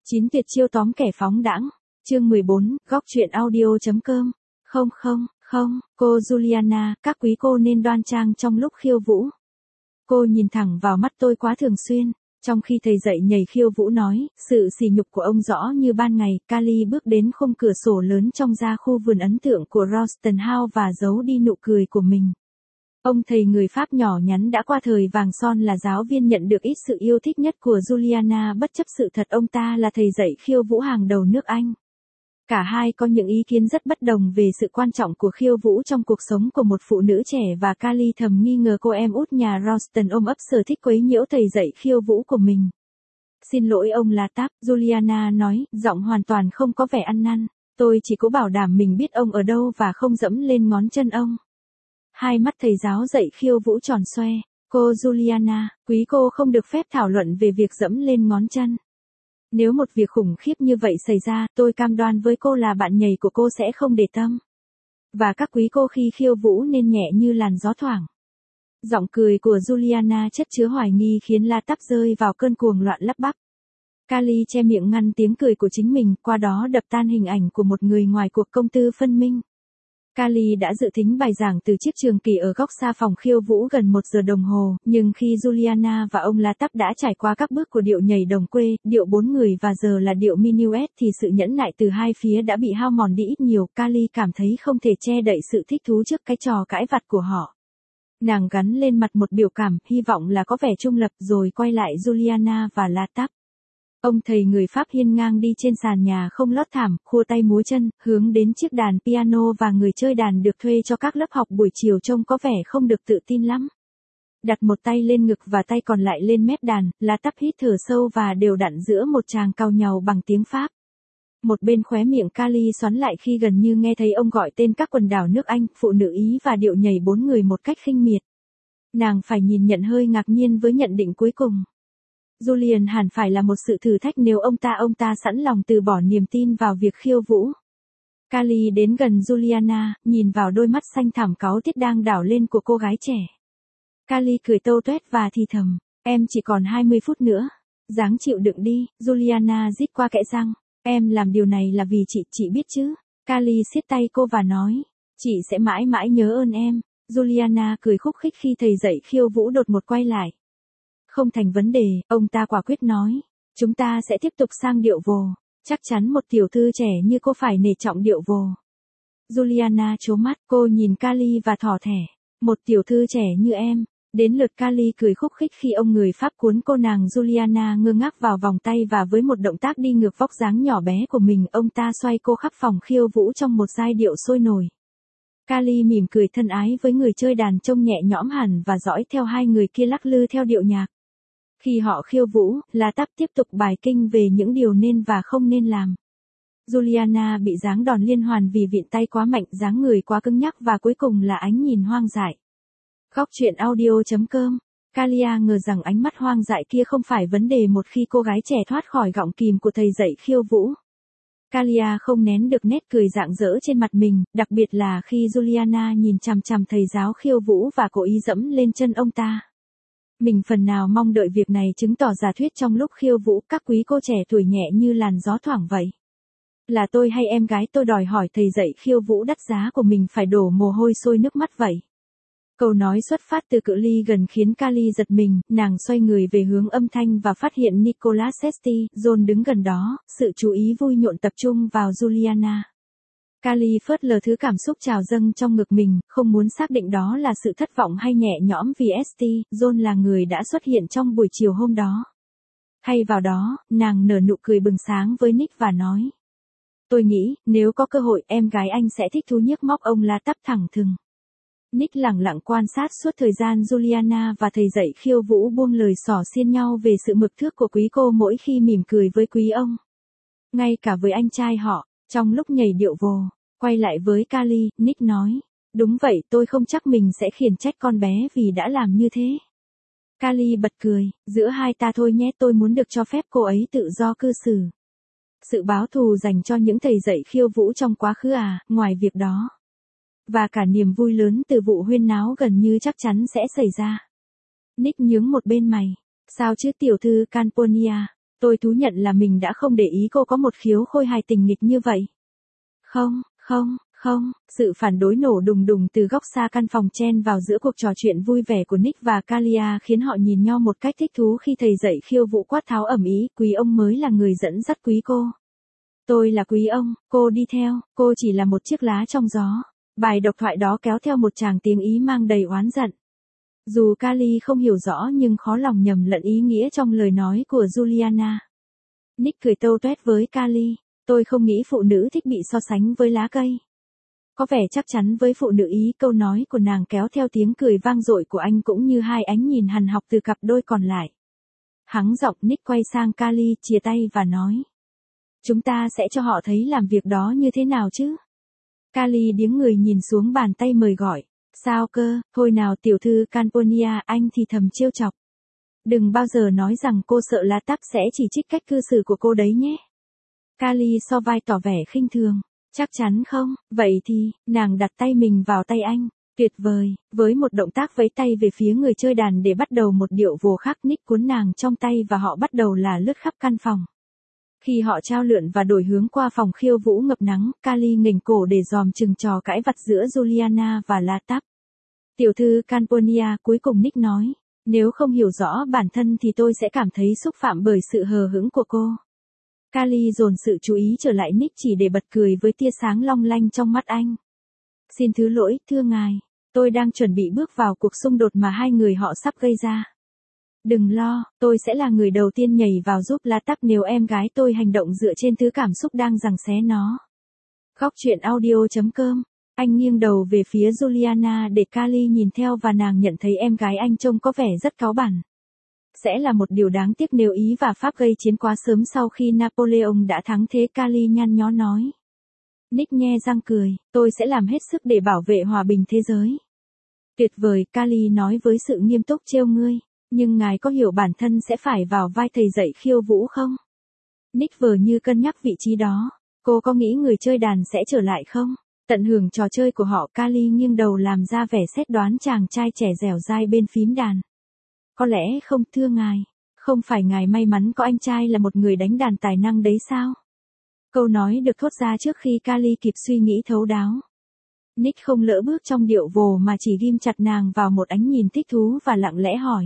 9 tuyệt chiêu tóm kẻ phóng đãng. Chương 14, góc truyện audio.com. Không, cô Juliana, các quý cô nên đoan trang trong lúc khiêu vũ. Cô nhìn thẳng vào mắt tôi quá thường xuyên. Trong khi thầy dạy nhảy khiêu vũ nói, sự sỉ nhục của ông rõ như ban ngày, Kali bước đến khung cửa sổ lớn trong ra khu vườn ấn tượng của Ralston House và giấu đi nụ cười của mình. Ông thầy người Pháp nhỏ nhắn đã qua thời vàng son là giáo viên nhận được ít sự yêu thích nhất của Juliana bất chấp sự thật ông ta là thầy dạy khiêu vũ hàng đầu nước Anh. Cả hai có những ý kiến rất bất đồng về sự quan trọng của khiêu vũ trong cuộc sống của một phụ nữ trẻ và Kali thầm nghi ngờ cô em út nhà Ralston ôm ấp sở thích quấy nhiễu thầy dạy khiêu vũ của mình. Xin lỗi ông Latap, Juliana nói, giọng hoàn toàn không có vẻ ăn năn. Tôi chỉ cố bảo đảm mình biết ông ở đâu và không dẫm lên ngón chân ông. Hai mắt thầy giáo dạy khiêu vũ tròn xoe. Cô Juliana, quý cô không được phép thảo luận về việc dẫm lên ngón chân. Nếu một việc khủng khiếp như vậy xảy ra, tôi cam đoan với cô là bạn nhảy của cô sẽ không để tâm. Và các quý cô khi khiêu vũ nên nhẹ như làn gió thoảng. Giọng cười của Juliana chất chứa hoài nghi khiến Latap rơi vào cơn cuồng loạn lắp bắp. Kali che miệng ngăn tiếng cười của chính mình, qua đó đập tan hình ảnh của một người ngoài cuộc công tư phân minh. Kali đã dự thính bài giảng từ chiếc trường kỳ ở góc xa phòng khiêu vũ gần 1 giờ đồng hồ, nhưng khi Juliana và ông Latap đã trải qua các bước của điệu nhảy đồng quê, điệu 4 người và giờ là điệu minuet thì sự nhẫn nại từ hai phía đã bị hao mòn đi ít nhiều. Kali cảm thấy không thể che đậy sự thích thú trước cái trò cãi vặt của họ. Nàng gắn lên mặt một biểu cảm, hy vọng là có vẻ trung lập rồi quay lại Juliana và Latap. Ông thầy người Pháp hiên ngang đi trên sàn nhà không lót thảm, khua tay múa chân, hướng đến chiếc đàn piano và người chơi đàn được thuê cho các lớp học buổi chiều trông có vẻ không được tự tin lắm. Đặt một tay lên ngực và tay còn lại lên mép đàn, Latap hít thở sâu và đều đặn giữa một tràng cau nhàu bằng tiếng Pháp. Một bên khóe miệng Kali xoắn lại khi gần như nghe thấy ông gọi tên các quần đảo nước Anh, phụ nữ Ý và điệu nhảy 4 người một cách khinh miệt. Nàng phải nhìn nhận hơi ngạc nhiên với nhận định cuối cùng. Julian hẳn phải là một sự thử thách nếu ông ta sẵn lòng từ bỏ niềm tin vào việc khiêu vũ. Kali đến gần Juliana, nhìn vào đôi mắt xanh thẳm cáu tiết đang đảo lên của cô gái trẻ. Kali cười tâu tuét và thì thầm, em chỉ còn 20 phút nữa. Ráng chịu đựng đi, Juliana rít qua kẽ răng. Em làm điều này là vì chị biết chứ. Kali siết tay cô và nói, chị sẽ mãi mãi nhớ ơn em. Juliana cười khúc khích khi thầy dạy khiêu vũ đột ngột quay lại. Không thành vấn đề, ông ta quả quyết nói. Chúng ta sẽ tiếp tục sang điệu vồ. Chắc chắn một tiểu thư trẻ như cô phải nể trọng điệu vồ. Juliana trố mắt, cô nhìn Kali và thỏ thẻ. Một tiểu thư trẻ như em. Đến lượt Kali cười khúc khích khi ông người Pháp cuốn cô nàng Juliana ngơ ngác vào vòng tay và với một động tác đi ngược vóc dáng nhỏ bé của mình, ông ta xoay cô khắp phòng khiêu vũ trong một giai điệu sôi nổi. Kali mỉm cười thân ái với người chơi đàn trông nhẹ nhõm hẳn và dõi theo hai người kia lắc lư theo điệu nhạc. Khi họ khiêu vũ, Latap tiếp tục bài kinh về những điều nên và không nên làm. Juliana bị giáng đòn liên hoàn vì vịn tay quá mạnh, dáng người quá cứng nhắc và cuối cùng là ánh nhìn hoang dại. Góc truyện audio.com. Kalia ngờ rằng ánh mắt hoang dại kia không phải vấn đề một khi cô gái trẻ thoát khỏi gọng kìm của thầy dạy khiêu vũ. Kalia không nén được nét cười rạng rỡ trên mặt mình, đặc biệt là khi Juliana nhìn chằm chằm thầy giáo khiêu vũ và cố ý dẫm lên chân ông ta. Mình phần nào mong đợi việc này chứng tỏ giả thuyết trong lúc khiêu vũ các quý cô trẻ tuổi nhẹ như làn gió thoảng vậy. Là tôi hay em gái tôi đòi hỏi thầy dạy khiêu vũ đắt giá của mình phải đổ mồ hôi sôi nước mắt vậy. Câu nói xuất phát từ cự ly gần khiến Kali giật mình, nàng xoay người về hướng âm thanh và phát hiện Nicolas Sesti, John đứng gần đó, sự chú ý vui nhộn tập trung vào Juliana. Kali phớt lờ thứ cảm xúc trào dâng trong ngực mình, không muốn xác định đó là sự thất vọng hay nhẹ nhõm vì Esti, John là người đã xuất hiện trong buổi chiều hôm đó. Thay vào đó, nàng nở nụ cười bừng sáng với Nick và nói. Tôi nghĩ, nếu có cơ hội em gái anh sẽ thích thú nhiếc móc ông Latap thẳng thừng. Nick lẳng lặng quan sát suốt thời gian Juliana và thầy dạy khiêu vũ buông lời xỏ xiên nhau về sự mực thước của quý cô mỗi khi mỉm cười với quý ông. Ngay cả với anh trai họ, trong lúc nhảy điệu vồ, quay lại với Kali, Nick nói. Đúng vậy, tôi không chắc mình sẽ khiển trách con bé vì đã làm như thế. Kali bật cười, giữa hai ta thôi nhé, tôi muốn được cho phép cô ấy tự do cư xử. Sự báo thù dành cho những thầy dạy khiêu vũ trong quá khứ à, ngoài việc đó. Và cả niềm vui lớn từ vụ huyên náo gần như chắc chắn sẽ xảy ra. Nick nhướng một bên mày. Sao chứ tiểu thư Camponia? Tôi thú nhận là mình đã không để ý cô có một khiếu khôi hài tình nghịch như vậy. Không, không, không, sự phản đối nổ đùng đùng từ góc xa căn phòng chen vào giữa cuộc trò chuyện vui vẻ của Nick và Kalia khiến họ nhìn nhau một cách thích thú khi thầy dạy khiêu vũ quát tháo ầm ĩ, quý ông mới là người dẫn dắt quý cô. Tôi là quý ông, cô đi theo, cô chỉ là một chiếc lá trong gió. Bài độc thoại đó kéo theo một tràng tiếng ý mang đầy oán giận. Dù Kali không hiểu rõ nhưng khó lòng nhầm lẫn ý nghĩa trong lời nói của Juliana. Nick cười tâu tuét với Kali, tôi không nghĩ phụ nữ thích bị so sánh với lá cây. Có vẻ chắc chắn với phụ nữ ý, câu nói của nàng kéo theo tiếng cười vang dội của anh cũng như hai ánh nhìn hằn học từ cặp đôi còn lại. Hắng giọng, Nick quay sang Kali, chìa tay và nói. Chúng ta sẽ cho họ thấy làm việc đó như thế nào chứ? Kali điếng người nhìn xuống bàn tay mời gọi. Sao cơ, thôi nào tiểu thư Camponia, anh thì thầm trêu chọc. Đừng bao giờ nói rằng cô sợ La Táp sẽ chỉ trích cách cư xử của cô đấy nhé. Kali so vai tỏ vẻ khinh thường. Chắc chắn không, vậy thì, nàng đặt tay mình vào tay anh. Tuyệt vời, với một động tác vẫy tay về phía người chơi đàn để bắt đầu một điệu vồ khác, Nick cuốn nàng trong tay và họ bắt đầu là lướt khắp căn phòng. Khi họ trao lượn và đổi hướng qua phòng khiêu vũ ngập nắng, Kali nghềnh cổ để dòm chừng trò cãi vặt giữa Juliana và La Táp. Tiểu thư Camponia, cuối cùng Nick nói, nếu không hiểu rõ bản thân thì tôi sẽ cảm thấy xúc phạm bởi sự hờ hững của cô. Kali dồn sự chú ý trở lại Nick chỉ để bật cười với tia sáng long lanh trong mắt anh. Xin thứ lỗi, thưa ngài, tôi đang chuẩn bị bước vào cuộc xung đột mà hai người họ sắp gây ra. Đừng lo, tôi sẽ là người đầu tiên nhảy vào giúp La Táp nếu em gái tôi hành động dựa trên thứ cảm xúc đang giằng xé nó. Góc truyện audio.com. Anh nghiêng đầu về phía Juliana để Kali nhìn theo và nàng nhận thấy em gái anh trông có vẻ rất cáu bẳn. Sẽ là một điều đáng tiếc nếu Ý và Pháp gây chiến quá sớm sau khi Napoleon đã thắng thế, Kali nhăn nhó nói. Nick nhe răng cười, tôi sẽ làm hết sức để bảo vệ hòa bình thế giới. Tuyệt vời, Kali nói với sự nghiêm túc, trêu ngươi. Nhưng ngài có hiểu bản thân sẽ phải vào vai thầy dạy khiêu vũ không? Nick vờ như cân nhắc vị trí đó. Cô có nghĩ người chơi đàn sẽ trở lại không? Tận hưởng trò chơi của họ, Kali nghiêng đầu làm ra vẻ xét đoán chàng trai trẻ dẻo dai bên phím đàn. Có lẽ không, thưa ngài. Không phải ngài may mắn có anh trai là một người đánh đàn tài năng đấy sao? Câu nói được thốt ra trước khi Kali kịp suy nghĩ thấu đáo. Nick không lỡ bước trong điệu vồ mà chỉ ghim chặt nàng vào một ánh nhìn thích thú và lặng lẽ hỏi.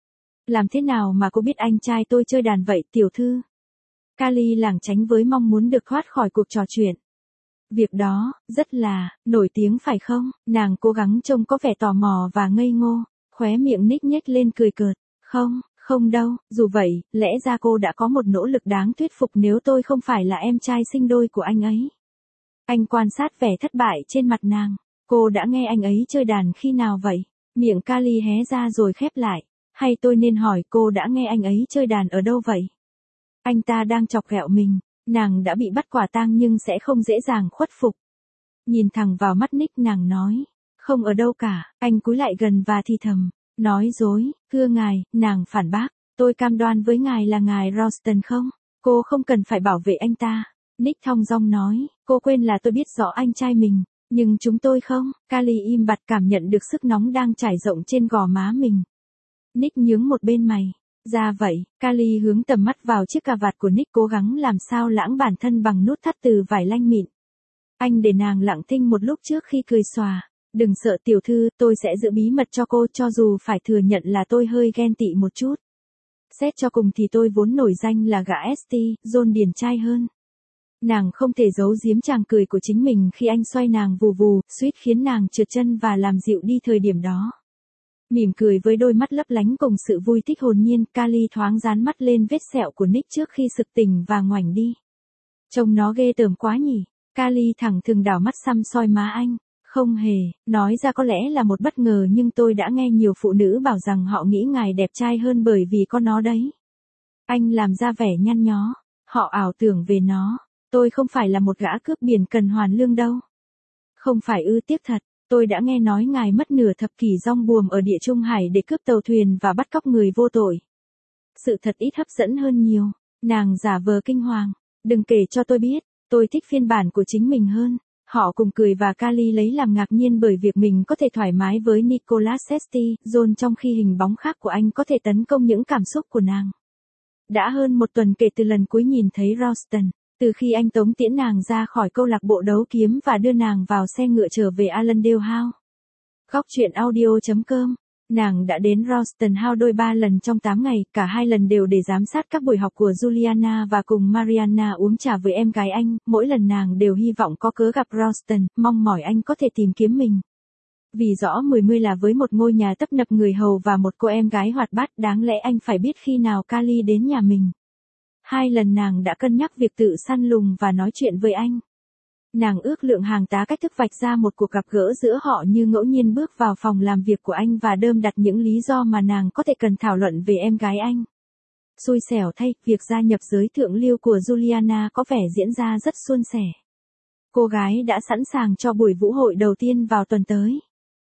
Làm thế nào mà cô biết anh trai tôi chơi đàn vậy, tiểu thư? Kali lảng tránh với mong muốn được thoát khỏi cuộc trò chuyện. Việc đó, rất là, nổi tiếng phải không? Nàng cố gắng trông có vẻ tò mò và ngây ngô, khóe miệng Nick nhếch lên cười cợt. Không, không đâu, dù vậy, lẽ ra cô đã có một nỗ lực đáng thuyết phục nếu tôi không phải là em trai sinh đôi của anh ấy. Anh quan sát vẻ thất bại trên mặt nàng. Cô đã nghe anh ấy chơi đàn khi nào vậy? Miệng Kali hé ra rồi khép lại. Hay tôi nên hỏi cô đã nghe anh ấy chơi đàn ở đâu vậy? Anh ta đang chọc ghẹo mình. Nàng đã bị bắt quả tang nhưng sẽ không dễ dàng khuất phục. Nhìn thẳng vào mắt Nick, nàng nói. Không ở đâu cả. Anh cúi lại gần và thì thầm. Nói dối, thưa ngài, nàng phản bác. Tôi cam đoan với ngài là ngài Ralston không? Cô không cần phải bảo vệ anh ta. Nick thong dong nói. Cô quên là tôi biết rõ anh trai mình. Nhưng chúng tôi không. Kali im bặt cảm nhận được sức nóng đang trải rộng trên gò má mình. Nick nhướng một bên mày. Ra vậy, Kali hướng tầm mắt vào chiếc cà vạt của Nick, cố gắng làm sao lãng bản thân bằng nút thắt từ vải lanh mịn. Anh để nàng lặng thinh một lúc trước khi cười xòa. Đừng sợ tiểu thư, tôi sẽ giữ bí mật cho cô, cho dù phải thừa nhận là tôi hơi ghen tị một chút. Xét cho cùng thì tôi vốn nổi danh là gã ST, John điển trai hơn. Nàng không thể giấu giếm tràng cười của chính mình khi anh xoay nàng vù vù, suýt khiến nàng trượt chân và làm dịu đi thời điểm đó. Mỉm cười với đôi mắt lấp lánh cùng sự vui thích hồn nhiên, Kali thoáng dán mắt lên vết sẹo của Nick trước khi sực tỉnh và ngoảnh đi. Trông nó ghê tởm quá nhỉ. Kali thẳng thừng đảo mắt săm soi má anh. Không hề, nói ra có lẽ là một bất ngờ nhưng tôi đã nghe nhiều phụ nữ bảo rằng họ nghĩ ngài đẹp trai hơn bởi vì có nó đấy. Anh làm ra vẻ nhăn nhó. Họ ảo tưởng về nó. Tôi không phải là một gã cướp biển cần hoàn lương đâu. Không phải ư, tiếc thật. Tôi đã nghe nói ngài mất nửa thập kỷ rong buồm ở Địa Trung Hải để cướp tàu thuyền và bắt cóc người vô tội. Sự thật ít hấp dẫn hơn nhiều. Nàng giả vờ kinh hoàng. Đừng kể cho tôi biết, tôi thích phiên bản của chính mình hơn. Họ cùng cười và Kali lấy làm ngạc nhiên bởi việc mình có thể thoải mái với Nicholas Sesti, John, trong khi hình bóng khác của anh có thể tấn công những cảm xúc của nàng. Đã hơn một tuần kể từ lần cuối nhìn thấy Ralston, từ khi anh tống tiễn nàng ra khỏi câu lạc bộ đấu kiếm và đưa nàng vào xe ngựa trở về Allendale House. Góc truyện audio.com. Nàng đã đến Ralston House đôi 3 lần trong 8 ngày, cả 2 lần đều để giám sát các buổi học của Juliana và cùng Mariana uống trà với em gái anh, mỗi lần nàng đều hy vọng có cớ gặp Ralston, mong mỏi anh có thể tìm kiếm mình. Vì rõ 10 là với một ngôi nhà tấp nập người hầu và một cô em gái hoạt bát, đáng lẽ anh phải biết khi nào Kali đến nhà mình. 2 lần nàng đã cân nhắc việc tự săn lùng và nói chuyện với anh. Nàng ước lượng hàng tá cách thức vạch ra một cuộc gặp gỡ giữa họ như ngẫu nhiên bước vào phòng làm việc của anh và đơm đặt những lý do mà nàng có thể cần thảo luận về em gái anh. Xui xẻo thay, việc gia nhập giới thượng lưu của Juliana có vẻ diễn ra rất suôn sẻ. Cô gái đã sẵn sàng cho buổi vũ hội đầu tiên vào tuần tới.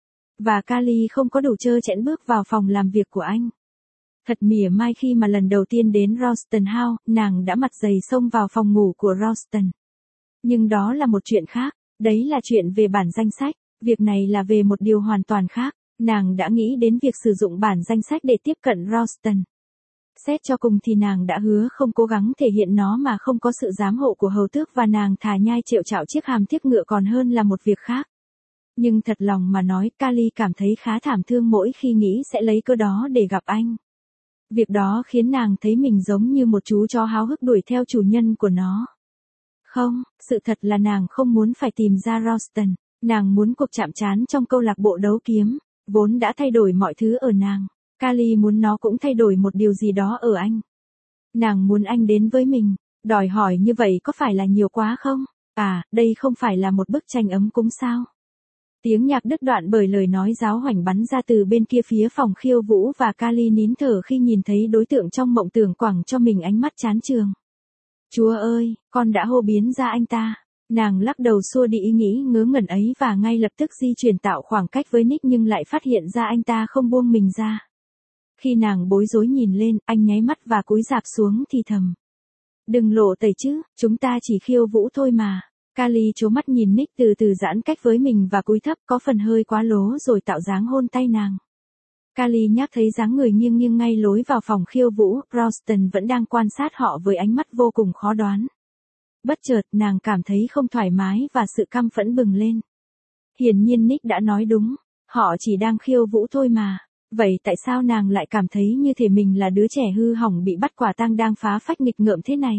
Và Kali không có đủ trơ trẽn bước vào phòng làm việc của anh. Thật mỉa mai khi mà lần đầu tiên đến Ralston House, nàng đã mặt dày xông vào phòng ngủ của Ralston. Nhưng đó là một chuyện khác, đấy là chuyện về bản danh sách, việc này là về một điều hoàn toàn khác, nàng đã nghĩ đến việc sử dụng bản danh sách để tiếp cận Ralston. Xét cho cùng thì nàng đã hứa không cố gắng thể hiện nó mà không có sự giám hộ của hầu tước và nàng thà nhai trệu chạo chiếc hàm tiếc ngựa còn hơn là một việc khác. Nhưng thật lòng mà nói, Kali cảm thấy khá thảm thương mỗi khi nghĩ sẽ lấy cơ đó để gặp anh. Việc đó khiến nàng thấy mình giống như một chú chó háo hức đuổi theo chủ nhân của nó. Không, sự thật là nàng không muốn phải tìm ra Ralston, nàng muốn cuộc chạm trán trong câu lạc bộ đấu kiếm, vốn đã thay đổi mọi thứ ở nàng. Kali muốn nó cũng thay đổi một điều gì đó ở anh. Nàng muốn anh đến với mình, đòi hỏi như vậy có phải là nhiều quá không? À, đây không phải là một bức tranh ấm cúng sao? Tiếng nhạc đứt đoạn bởi lời nói giáo hoảnh bắn ra từ bên kia phía phòng khiêu vũ và Kali nín thở khi nhìn thấy đối tượng trong mộng tưởng quẳng cho mình ánh mắt chán chường. Chúa ơi, con đã hô biến ra anh ta. Nàng lắc đầu xua đi ý nghĩ ngớ ngẩn ấy và ngay lập tức di chuyển tạo khoảng cách với Nick nhưng lại phát hiện ra anh ta không buông mình ra. Khi nàng bối rối nhìn lên, anh nháy mắt và cúi rạp xuống thì thầm. Đừng lộ tẩy chứ, chúng ta chỉ khiêu vũ thôi mà. Kali trố mắt nhìn Nick từ từ giãn cách với mình và cúi thấp có phần hơi quá lố rồi tạo dáng hôn tay nàng. Kali nhắc thấy dáng người nghiêng nghiêng ngay lối vào phòng khiêu vũ, Ralston vẫn đang quan sát họ với ánh mắt vô cùng khó đoán. Bất chợt nàng cảm thấy không thoải mái và sự căm phẫn bừng lên. Hiển nhiên Nick đã nói đúng, họ chỉ đang khiêu vũ thôi mà. Vậy tại sao nàng lại cảm thấy như thể mình là đứa trẻ hư hỏng bị bắt quả tang đang phá phách nghịch ngợm thế này?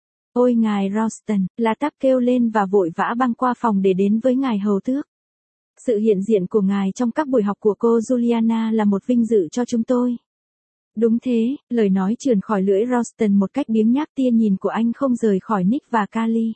Ôi ngài Ralston, La Tắp kêu lên và vội vã băng qua phòng để đến với ngài hầu tước. Sự hiện diện của ngài trong các buổi học của cô Juliana là một vinh dự cho chúng tôi. Đúng thế, lời nói trườn khỏi lưỡi Ralston một cách biếng nhác, tia nhìn của anh không rời khỏi Nick và Kali.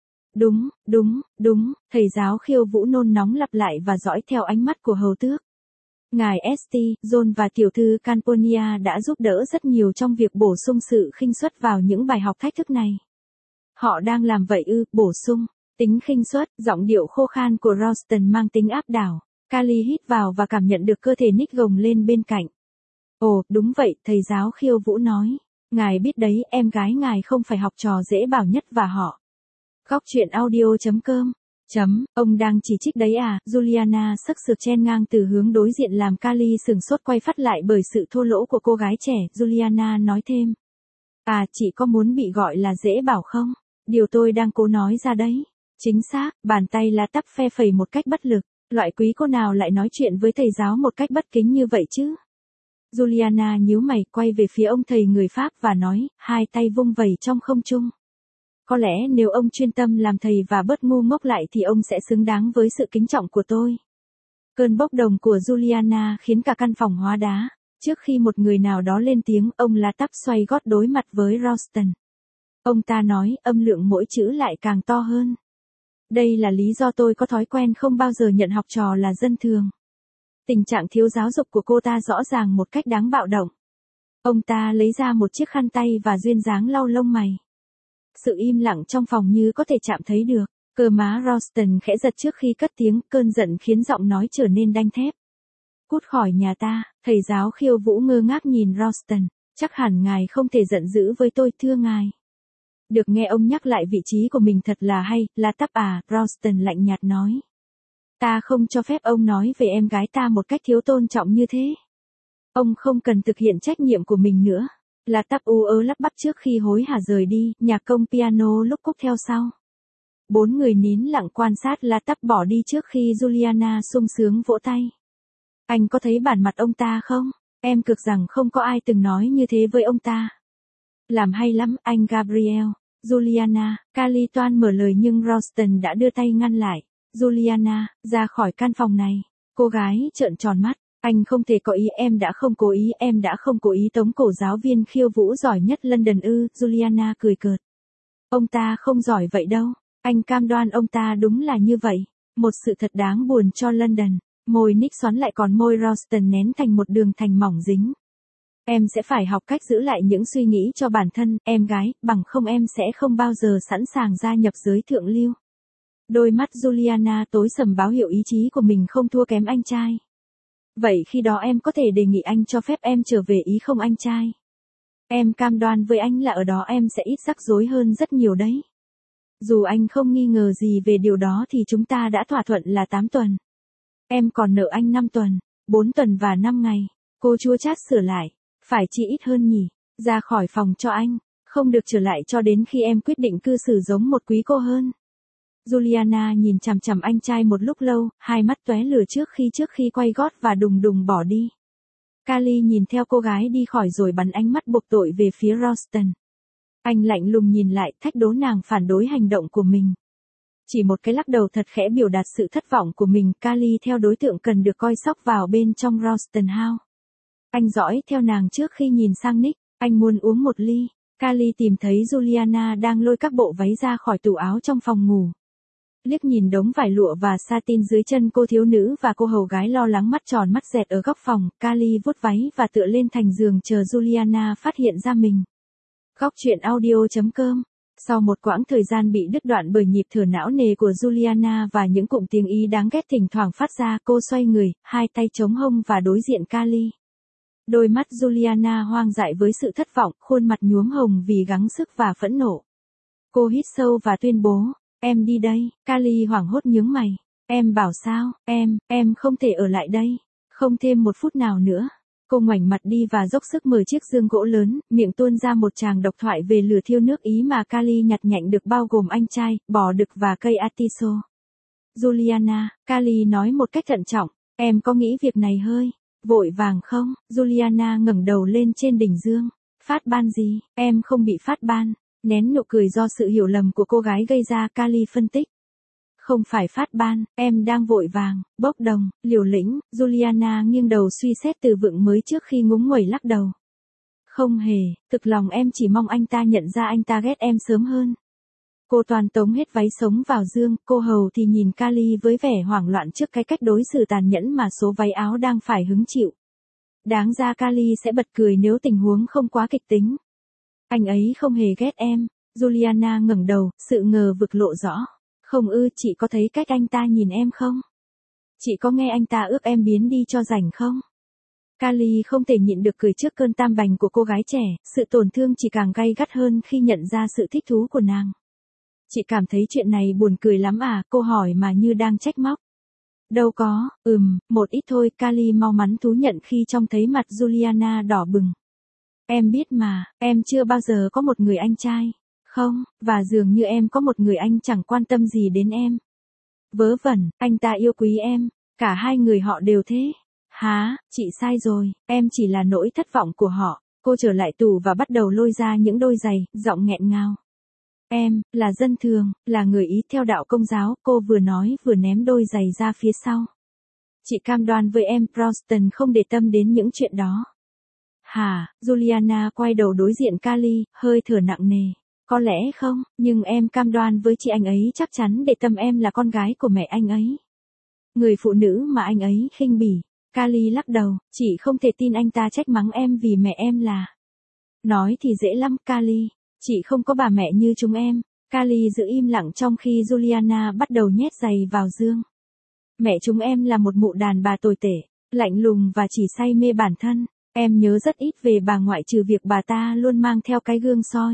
Đúng, thầy giáo khiêu vũ nôn nóng lặp lại và dõi theo ánh mắt của hầu tước. Ngài St. John và tiểu thư Camponia đã giúp đỡ rất nhiều trong việc bổ sung sự khinh suất vào những bài học thách thức này. Họ đang làm vậy ư? Bổ sung. Tính khinh suất, giọng điệu khô khan của Ralston mang tính áp đảo. Kali hít vào và cảm nhận được cơ thể Nick gồng lên bên cạnh. Ồ, đúng vậy, thầy giáo khiêu vũ nói. Ngài biết đấy, em gái ngài không phải học trò dễ bảo nhất và họ. Góc truyện audio.com. Ông đang chỉ trích đấy à? Juliana sắc sược chen ngang từ hướng đối diện làm Kali sừng sốt quay phát lại bởi sự thô lỗ của cô gái trẻ. Juliana nói thêm. À, chị có muốn bị gọi là dễ bảo không? Điều tôi đang cố nói ra đấy. Chính xác, bàn tay La Tắp phe phẩy một cách bất lực. Loại quý cô nào lại nói chuyện với thầy giáo một cách bất kính như vậy chứ? Juliana nhíu mày quay về phía ông thầy người Pháp và nói, hai tay vung vẩy trong không trung. Có lẽ nếu ông chuyên tâm làm thầy và bớt ngu ngốc lại thì ông sẽ xứng đáng với sự kính trọng của tôi. Cơn bốc đồng của Juliana khiến cả căn phòng hóa đá. Trước khi một người nào đó lên tiếng, ông La Tắp xoay gót đối mặt với Ralston. Ông ta nói, âm lượng mỗi chữ lại càng to hơn. Đây là lý do tôi có thói quen không bao giờ nhận học trò là dân thường. Tình trạng thiếu giáo dục của cô ta rõ ràng một cách đáng bạo động. Ông ta lấy ra một chiếc khăn tay và duyên dáng lau lông mày. Sự im lặng trong phòng như có thể chạm thấy được. Cờ má Ralston khẽ giật trước khi cất tiếng, cơn giận khiến giọng nói trở nên đanh thép. Cút khỏi nhà ta, thầy giáo khiêu vũ ngơ ngác nhìn Ralston. Chắc hẳn ngài không thể giận dữ với tôi thưa ngài. Được nghe ông nhắc lại vị trí của mình thật là hay, La Tắp à, Ralston lạnh nhạt nói. Ta không cho phép ông nói về em gái ta một cách thiếu tôn trọng như thế. Ông không cần thực hiện trách nhiệm của mình nữa. Là tắp u ớ lắp bắp trước khi hối hả rời đi, nhạc công piano lúc cúc theo sau. Bốn người nín lặng quan sát La Tắp bỏ đi trước khi Juliana sung sướng vỗ tay. Anh có thấy bản mặt ông ta không? Em cực rằng không có ai từng nói như thế với ông ta. Làm hay lắm, anh Gabriel. Juliana, Carly toan mở lời nhưng Ralston đã đưa tay ngăn lại. Juliana, ra khỏi căn phòng này. Cô gái trợn tròn mắt. Anh không thể có ý, em đã không cố ý tống cổ giáo viên khiêu vũ giỏi nhất London ư. Juliana cười cợt. Ông ta không giỏi vậy đâu. Anh cam đoan ông ta đúng là như vậy. Một sự thật đáng buồn cho London. Môi Nick xoắn lại còn môi Ralston nén thành một đường thành mỏng dính. Em sẽ phải học cách giữ lại những suy nghĩ cho bản thân, em gái, bằng không em sẽ không bao giờ sẵn sàng gia nhập giới thượng lưu. Đôi mắt Juliana tối sầm báo hiệu ý chí của mình không thua kém anh trai. Vậy khi đó em có thể đề nghị anh cho phép em trở về ý không anh trai? Em cam đoan với anh là ở đó em sẽ ít rắc rối hơn rất nhiều đấy. Dù anh không nghi ngờ gì về điều đó thì chúng ta đã thỏa thuận là 8 tuần. Em còn nợ anh 5 tuần, 4 tuần và 5 ngày. Cô chua chát sửa lại. Phải chi ít hơn nhỉ? Ra khỏi phòng cho anh. Không được trở lại cho đến khi em quyết định cư xử giống một quý cô hơn. Juliana nhìn chằm chằm anh trai một lúc lâu, hai mắt tóe lửa trước khi quay gót và đùng đùng bỏ đi. Carly nhìn theo cô gái đi khỏi rồi bắn ánh mắt buộc tội về phía Ralston. Anh lạnh lùng nhìn lại, thách đố nàng phản đối hành động của mình. Chỉ một cái lắc đầu thật khẽ biểu đạt sự thất vọng của mình, Carly theo đối tượng cần được coi sóc vào bên trong Ralston House. Anh dõi theo nàng trước khi nhìn sang Nick, anh muốn uống một ly. Carly tìm thấy Juliana đang lôi các bộ váy ra khỏi tủ áo trong phòng ngủ. Liếc nhìn đống vải lụa và satin dưới chân cô thiếu nữ và cô hầu gái lo lắng mắt tròn mắt dẹt ở góc phòng, Carly vuốt váy và tựa lên thành giường chờ Juliana phát hiện ra mình. Góc truyện audio.com. Sau một quãng thời gian bị đứt đoạn bởi nhịp thở não nề của Juliana và những cụm tiếng Ý đáng ghét thỉnh thoảng phát ra, cô xoay người, hai tay chống hông và đối diện Carly. Đôi mắt Juliana hoang dại với sự thất vọng, khuôn mặt nhuốm hồng vì gắng sức và phẫn nộ. Cô hít sâu và tuyên bố, em đi đây. Carly hoảng hốt nhướng mày. Em bảo sao, em không thể ở lại đây. Không thêm một phút nào nữa. Cô ngoảnh mặt đi và dốc sức mở chiếc giường gỗ lớn, miệng tuôn ra một tràng độc thoại về lửa thiêu nước Ý mà Carly nhặt nhạnh được bao gồm anh trai, bò đực và cây atiso. Juliana, Carly nói một cách thận trọng, em có nghĩ việc này hơi vội vàng không? Juliana ngẩng đầu lên trên đỉnh dương. Phát ban gì? Em không bị phát ban. Nén nụ cười do sự hiểu lầm của cô gái gây ra, Carly phân tích. Không phải phát ban, em đang vội vàng, bốc đồng, liều lĩnh. Juliana nghiêng đầu suy xét từ vựng mới trước khi ngúng nguẩy lắc đầu. Không hề, thực lòng em chỉ mong anh ta nhận ra anh ta ghét em sớm hơn. Cô toàn tống hết váy sống vào dương, cô hầu thì nhìn Carly với vẻ hoảng loạn trước cái cách đối xử tàn nhẫn mà số váy áo đang phải hứng chịu. Đáng ra Carly sẽ bật cười nếu tình huống không quá kịch tính. Anh ấy không hề ghét em. Juliana ngẩng đầu, sự ngờ vực lộ rõ. Không ư, chị có thấy cách anh ta nhìn em không? Chị có nghe anh ta ước em biến đi cho rảnh không? Carly không thể nhịn được cười trước cơn tam bành của cô gái trẻ, sự tổn thương chỉ càng gay gắt hơn khi nhận ra sự thích thú của nàng. Chị cảm thấy chuyện này buồn cười lắm à, cô hỏi mà như đang trách móc. Đâu có, một ít thôi, Carly mau mắn thú nhận khi trông thấy mặt Juliana đỏ bừng. Em biết mà, em chưa bao giờ có một người anh trai. Không, và dường như em có một người anh chẳng quan tâm gì đến em. Vớ vẩn, anh ta yêu quý em, cả hai người họ đều thế. Hả, chị sai rồi, em chỉ là nỗi thất vọng của họ. Cô trở lại tủ và bắt đầu lôi ra những đôi giày, giọng nghẹn ngào. Em, là dân thường, là người Ý theo đạo Công giáo, cô vừa nói vừa ném đôi giày ra phía sau. Chị cam đoan với em, Ralston không để tâm đến những chuyện đó. Hả, Juliana quay đầu đối diện Carly, hơi thở nặng nề. Có lẽ không, nhưng em cam đoan với chị anh ấy chắc chắn để tâm em là con gái của mẹ anh ấy. Người phụ nữ mà anh ấy khinh bỉ. Carly lắc đầu, chị không thể tin anh ta trách mắng em vì mẹ em là. Nói thì dễ lắm, Carly. Chị không có bà mẹ như chúng em. Carly giữ im lặng trong khi Juliana bắt đầu nhét giày vào dương. Mẹ chúng em là một mụ đàn bà tồi tệ, lạnh lùng và chỉ say mê bản thân. Em nhớ rất ít về bà ngoại trừ việc bà ta luôn mang theo cái gương soi.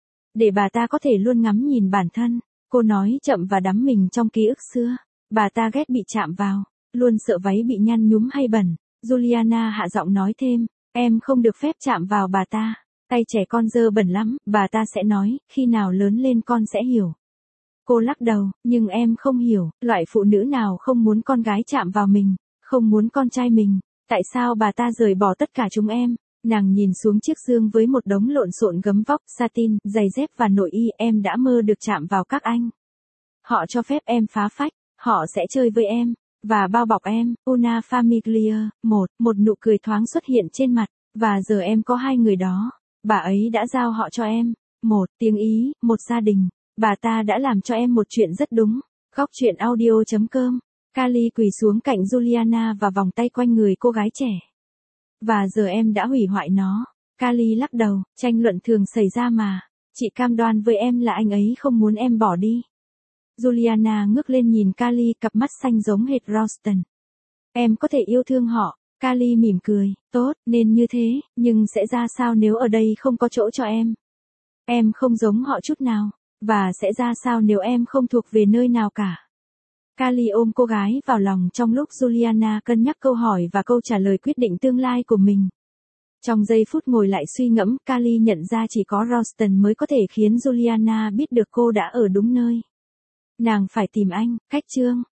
Để bà ta có thể luôn ngắm nhìn bản thân. Cô nói chậm và đắm mình trong ký ức xưa. Bà ta ghét bị chạm vào, luôn sợ váy bị nhăn nhúm hay bẩn. Juliana hạ giọng nói thêm, em không được phép chạm vào bà ta. Tay trẻ con dơ bẩn lắm, bà ta sẽ nói, khi nào lớn lên con sẽ hiểu. Cô lắc đầu, nhưng em không hiểu, loại phụ nữ nào không muốn con gái chạm vào mình, không muốn con trai mình, tại sao bà ta rời bỏ tất cả chúng em? Nàng nhìn xuống chiếc giường với một đống lộn xộn gấm vóc, satin, giày dép và nội y, em đã mơ được chạm vào các anh. Họ cho phép em phá phách, họ sẽ chơi với em, và bao bọc em, una familia, một nụ cười thoáng xuất hiện trên mặt, và giờ em có hai người đó, bà ấy đã giao họ cho em, một tiếng Ý, một gia đình, bà ta đã làm cho em một chuyện rất đúng, góc chuyện audio.com, Kali quỳ xuống cạnh Juliana và vòng tay quanh người cô gái trẻ. Và giờ em đã hủy hoại nó, Kali lắc đầu, tranh luận thường xảy ra mà, chị cam đoan với em là anh ấy không muốn em bỏ đi. Juliana ngước lên nhìn Kali, cặp mắt xanh giống hệt Ralston. Em có thể yêu thương họ, Kali mỉm cười, tốt, nên như thế, nhưng sẽ ra sao nếu ở đây không có chỗ cho em? Em không giống họ chút nào, và sẽ ra sao nếu em không thuộc về nơi nào cả? Kali ôm cô gái vào lòng trong lúc Juliana cân nhắc câu hỏi và câu trả lời quyết định tương lai của mình. Trong giây phút ngồi lại suy ngẫm, Kali nhận ra chỉ có Ralston mới có thể khiến Juliana biết được cô đã ở đúng nơi. Nàng phải tìm anh, cách chương.